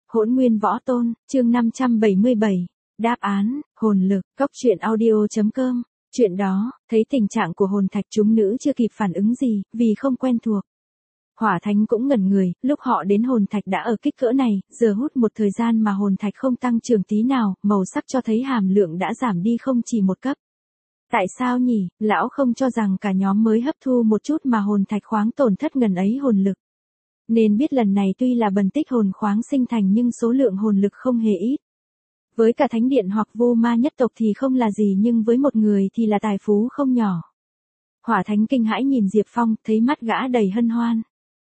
Hỗn Nguyên Võ Tôn, chương 577. Đáp án, hồn lực, cốc truyện audio.com. Chuyện đó, thấy tình trạng của hồn thạch chúng nữ chưa kịp phản ứng gì, vì không quen thuộc. Hỏa Thánh cũng ngẩn người, lúc họ đến hồn thạch đã ở kích cỡ này, giờ hút một thời gian mà hồn thạch không tăng trưởng tí nào, màu sắc cho thấy hàm lượng đã giảm đi không chỉ một cấp. Tại sao nhỉ, lão không cho rằng cả nhóm mới hấp thu một chút mà hồn thạch khoáng tổn thất ngần ấy hồn lực. Nên biết lần này tuy là bần tích hồn khoáng sinh thành nhưng số lượng hồn lực không hề ít. Với cả thánh điện hoặc vô ma nhất tộc thì không là gì nhưng với một người thì là tài phú không nhỏ. Hỏa Thánh kinh hãi nhìn Diệp Phong, thấy mắt gã đầy hân hoan.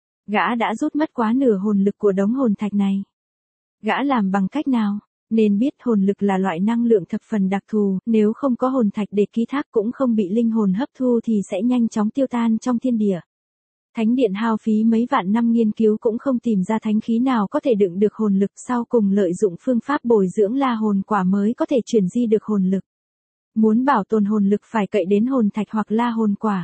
Gã đã rút mất quá nửa hồn lực của đống hồn thạch này. Gã làm bằng cách nào? Nên biết hồn lực là loại năng lượng thập phần đặc thù, nếu không có hồn thạch để ký thác cũng không bị linh hồn hấp thu thì sẽ nhanh chóng tiêu tan trong thiên địa. Thánh điện hao phí mấy vạn năm nghiên cứu cũng không tìm ra thánh khí nào có thể đựng được hồn lực, sau cùng lợi dụng phương pháp bồi dưỡng la hồn quả mới có thể chuyển di được hồn lực. Muốn bảo tồn hồn lực phải cậy đến hồn thạch hoặc la hồn quả.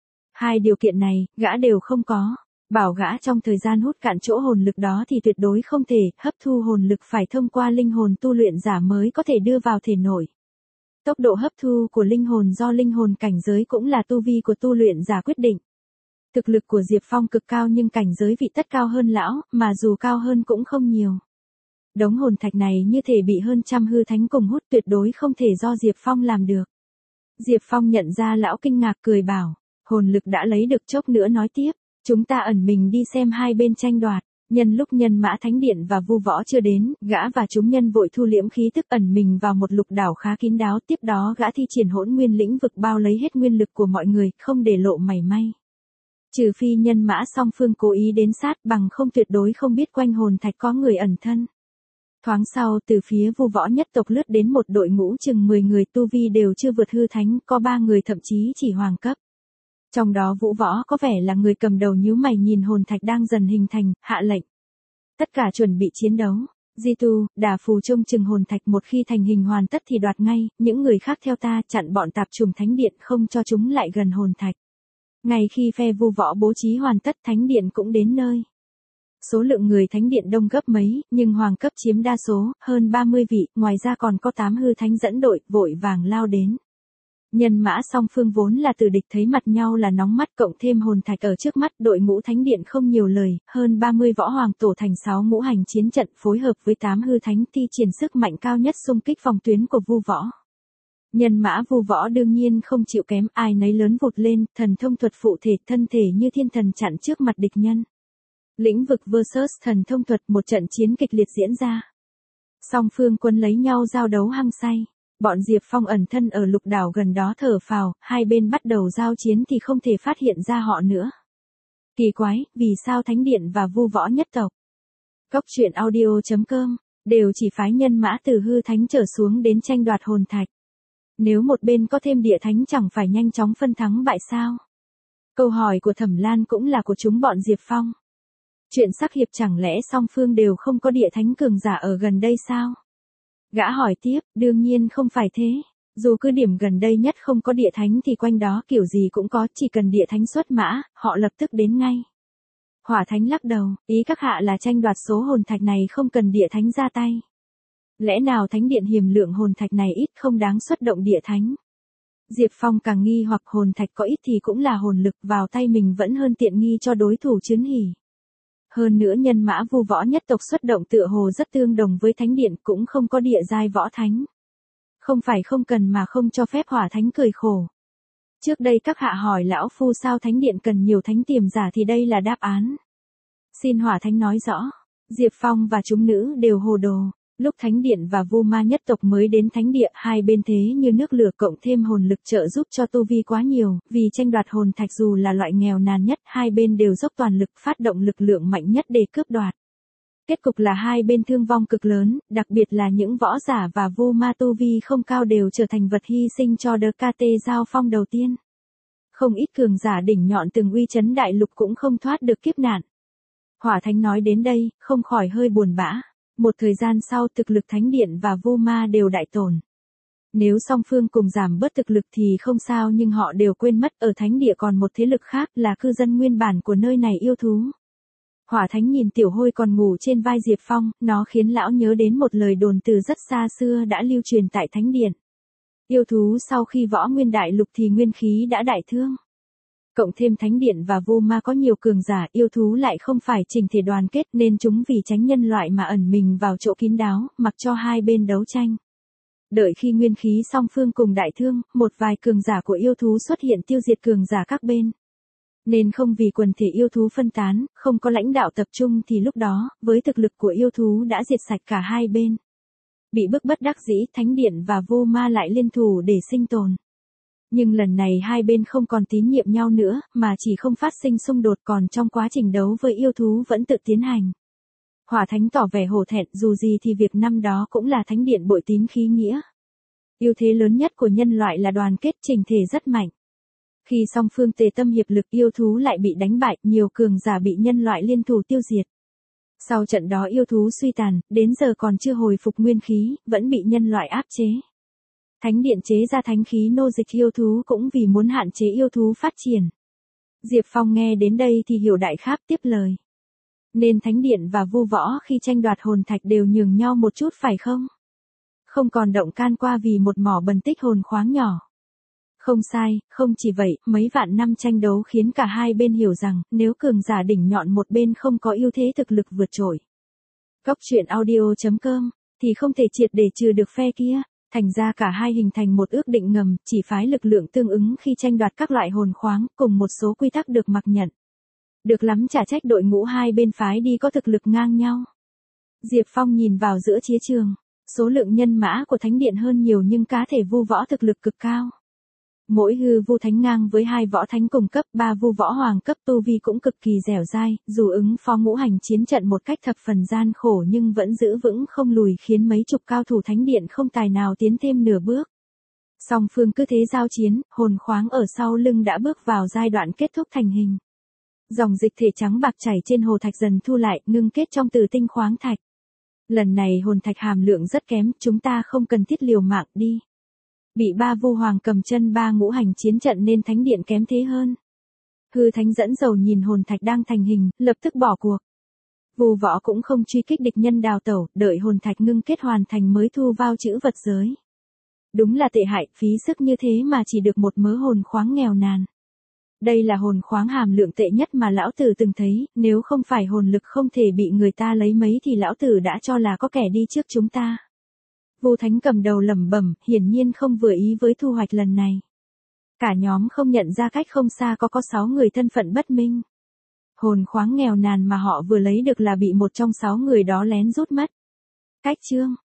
Hai điều kiện này, gã đều không có. Bảo gã trong thời gian hút cạn chỗ hồn lực đó thì tuyệt đối không thể, hấp thu hồn lực phải thông qua linh hồn tu luyện giả mới có thể đưa vào thể nội. Tốc độ hấp thu của linh hồn do linh hồn cảnh giới cũng là tu vi của tu luyện giả quyết định. Thực lực của Diệp Phong cực cao nhưng cảnh giới vị tất cao hơn lão, mà dù cao hơn cũng không nhiều. Đống hồn thạch này như thể bị hơn trăm hư thánh cùng hút, tuyệt đối không thể do Diệp Phong làm được. Diệp Phong nhận ra lão kinh ngạc cười bảo, hồn lực đã lấy được, chốc nữa nói tiếp. Chúng ta ẩn mình đi xem hai bên tranh đoạt. Nhân lúc Nhân Mã Thánh Điện và Vu Võ chưa đến, gã và chúng nhân vội thu liễm khí tức ẩn mình vào một lục đảo khá kín đáo, tiếp đó gã thi triển Hỗn Nguyên lĩnh vực bao lấy hết nguyên lực của mọi người, không để lộ mảy may. Trừ phi Nhân Mã song phương cố ý đến sát, bằng không tuyệt đối không biết quanh hồn thạch có người ẩn thân. Thoáng sau, từ phía Vu Võ nhất tộc lướt đến một đội ngũ chừng 10 người, tu vi đều chưa vượt hư thánh, có 3 người thậm chí chỉ hoàng cấp. Trong đó Vũ Võ có vẻ là người cầm đầu, nhíu mày nhìn hồn thạch đang dần hình thành, hạ lệnh. Tất cả chuẩn bị chiến đấu. Di Tu, Đà Phù trông chừng hồn thạch, một khi thành hình hoàn tất thì đoạt ngay, những người khác theo ta chặn bọn tạp trùng thánh điện không cho chúng lại gần hồn thạch. Ngay khi phe Vu Võ bố trí hoàn tất, thánh điện cũng đến nơi. Số lượng người thánh điện đông gấp mấy, nhưng hoàng cấp chiếm đa số, hơn 30 vị, ngoài ra còn có 8 hư thánh dẫn đội, vội vàng lao đến. Nhân mã song phương vốn là từ địch, thấy mặt nhau là nóng mắt, cộng thêm hồn thạch ở trước mắt, đội ngũ thánh điện không nhiều lời, hơn 30 võ hoàng tổ thành 6 ngũ hành chiến trận, phối hợp với 8 hư thánh thi triển sức mạnh cao nhất xung kích phòng tuyến của Vu Võ. Nhân mã Vu Võ đương nhiên không chịu kém, ai nấy lớn vụt lên, thần thông thuật phụ thể, thân thể như thiên thần chặn trước mặt địch nhân. Lĩnh vực versus thần thông thuật, một trận chiến kịch liệt diễn ra. Song phương quân lấy nhau giao đấu hăng say. Bọn Diệp Phong ẩn thân ở lục đảo gần đó thở phào, hai bên bắt đầu giao chiến thì không thể phát hiện ra họ nữa. Kỳ quái, vì sao Thánh Điện và Vu Võ nhất tộc, cốc truyện audio.com, đều chỉ phái nhân mã từ hư thánh trở xuống đến tranh đoạt hồn thạch. Nếu một bên có thêm địa thánh chẳng phải nhanh chóng phân thắng bại sao? Câu hỏi của Thẩm Lan cũng là của chúng bọn Diệp Phong. Chuyện sắc hiệp chẳng lẽ song phương đều không có địa thánh cường giả ở gần đây sao? Gã hỏi tiếp, đương nhiên không phải thế. Dù cứ điểm gần đây nhất không có địa thánh thì quanh đó kiểu gì cũng có, chỉ cần địa thánh xuất mã, họ lập tức đến ngay. Hỏa Thánh lắc đầu, ý các hạ là tranh đoạt số hồn thạch này không cần địa thánh ra tay. Lẽ nào thánh điện hiềm lượng hồn thạch này ít không đáng xuất động địa thánh? Diệp Phong càng nghi hoặc, hồn thạch có ít thì cũng là hồn lực, vào tay mình vẫn hơn tiện nghi cho đối thủ chứng hỉ. Hơn nữa nhân mã Vu Võ nhất tộc xuất động tựa hồ rất tương đồng với thánh điện, cũng không có địa giai võ thánh. Không phải không cần mà không cho phép. Hỏa Thánh cười khổ. Trước đây các hạ hỏi lão phu sao thánh điện cần nhiều thánh tiềm giả thì đây là đáp án. Xin Hỏa Thánh nói rõ. Diệp Phong và chúng nữ đều hồ đồ. Lúc thánh điện và Vu Ma nhất tộc mới đến thánh địa, hai bên thế như nước lửa, cộng thêm hồn lực trợ giúp cho tu vi quá nhiều, vì tranh đoạt hồn thạch dù là loại nghèo nàn nhất, hai bên đều dốc toàn lực phát động lực lượng mạnh nhất để cướp đoạt. Kết cục là hai bên thương vong cực lớn, đặc biệt là những võ giả và Vu Ma tu vi không cao đều trở thành vật hy sinh cho DKT giao phong đầu tiên. Không ít cường giả đỉnh nhọn từng uy chấn đại lục cũng không thoát được kiếp nạn. Hỏa Thánh nói đến đây, không khỏi hơi buồn bã. Một thời gian sau, thực lực thánh điện và Vu Ma đều đại tổn. Nếu song phương cùng giảm bớt thực lực thì không sao, nhưng họ đều quên mất ở thánh địa còn một thế lực khác là cư dân nguyên bản của nơi này, yêu thú. Hỏa Thánh nhìn Tiểu Hôi còn ngủ trên vai Diệp Phong, nó khiến lão nhớ đến một lời đồn từ rất xa xưa đã lưu truyền tại Thánh Điện. Yêu thú sau khi võ nguyên đại lục thì nguyên khí đã đại thương. Cộng thêm Thánh Điện và Vô Ma có nhiều cường giả, yêu thú lại không phải chỉnh thể đoàn kết nên chúng vì tránh nhân loại mà ẩn mình vào chỗ kín đáo, mặc cho hai bên đấu tranh. Đợi khi nguyên khí song phương cùng đại thương, một vài cường giả của yêu thú xuất hiện tiêu diệt cường giả các bên. Nên không vì quần thể yêu thú phân tán, không có lãnh đạo tập trung thì lúc đó, với thực lực của yêu thú đã diệt sạch cả hai bên. Bị bức bất đắc dĩ, Thánh Điện và Vô Ma lại liên thủ để sinh tồn. Nhưng lần này hai bên không còn tín nhiệm nhau nữa, mà chỉ không phát sinh xung đột, còn trong quá trình đấu với yêu thú vẫn tự tiến hành. Hỏa Thánh tỏ vẻ hổ thẹn, dù gì thì việc năm đó cũng là Thánh Điện bội tín khí nghĩa. Ưu thế lớn nhất của nhân loại là đoàn kết chỉnh thể rất mạnh. Khi song phương tề tâm hiệp lực, yêu thú lại bị đánh bại, nhiều cường giả bị nhân loại liên thủ tiêu diệt. Sau trận đó yêu thú suy tàn, đến giờ còn chưa hồi phục nguyên khí, vẫn bị nhân loại áp chế. Thánh Điện chế ra thánh khí nô dịch yêu thú cũng vì muốn hạn chế yêu thú phát triển. Diệp Phong nghe đến đây thì hiểu đại khái, tiếp lời. Nên Thánh Điện và Vu Võ khi tranh đoạt hồn thạch đều nhường nhau một chút phải không? Không còn động can qua vì một mỏ bần tích hồn khoáng nhỏ. Không sai, không chỉ vậy, mấy vạn năm tranh đấu khiến cả hai bên hiểu rằng, nếu cường giả đỉnh nhọn một bên không có ưu thế thực lực vượt trội. Cốc truyện audio.com, thì không thể triệt để trừ được phe kia. Thành ra cả hai hình thành một ước định ngầm, chỉ phái lực lượng tương ứng khi tranh đoạt các loại hồn khoáng, cùng một số quy tắc được mặc nhận. Được lắm chả trách đội ngũ hai bên phái đi có thực lực ngang nhau. Diệp Phong nhìn vào giữa chiến trường, số lượng nhân mã của Thánh Điện hơn nhiều nhưng cá thể Vu Võ thực lực cực cao. Mỗi hư Vu Thánh ngang với 2 võ thánh cùng cấp, 3 Vu Võ hoàng cấp, tu vi cũng cực kỳ dẻo dai, dù ứng phó ngũ hành chiến trận một cách thập phần gian khổ nhưng vẫn giữ vững không lùi, khiến mấy chục cao thủ Thánh Điện không tài nào tiến thêm nửa bước. Song phương cứ thế giao chiến, hồn khoáng ở sau lưng đã bước vào giai đoạn kết thúc thành hình. Dòng dịch thể trắng bạc chảy trên hồ thạch dần thu lại, ngưng kết trong tử tinh khoáng thạch. Lần này hồn thạch hàm lượng rất kém, chúng ta không cần thiết liều mạng đi. Bị 3 Vu hoàng cầm chân 3 ngũ hành chiến trận nên Thánh Điện kém thế hơn. Hư Thánh dẫn dầu nhìn hồn thạch đang thành hình, lập tức bỏ cuộc. Vu Võ cũng không truy kích địch nhân đào tẩu, đợi hồn thạch ngưng kết hoàn thành mới thu vào chữ vật giới. Đúng là tệ hại, phí sức như thế mà chỉ được một mớ hồn khoáng nghèo nàn. Đây là hồn khoáng hàm lượng tệ nhất mà lão tử từng thấy, nếu không phải hồn lực không thể bị người ta lấy mấy thì lão tử đã cho là có kẻ đi trước chúng ta. Vu Thánh cầm đầu lẩm bẩm, hiển nhiên không vừa ý với thu hoạch lần này. Cả nhóm không nhận ra cách không xa có 6 người thân phận bất minh. Hồn khoáng nghèo nàn mà họ vừa lấy được là bị một trong 6 người đó lén rút mất. Cách chương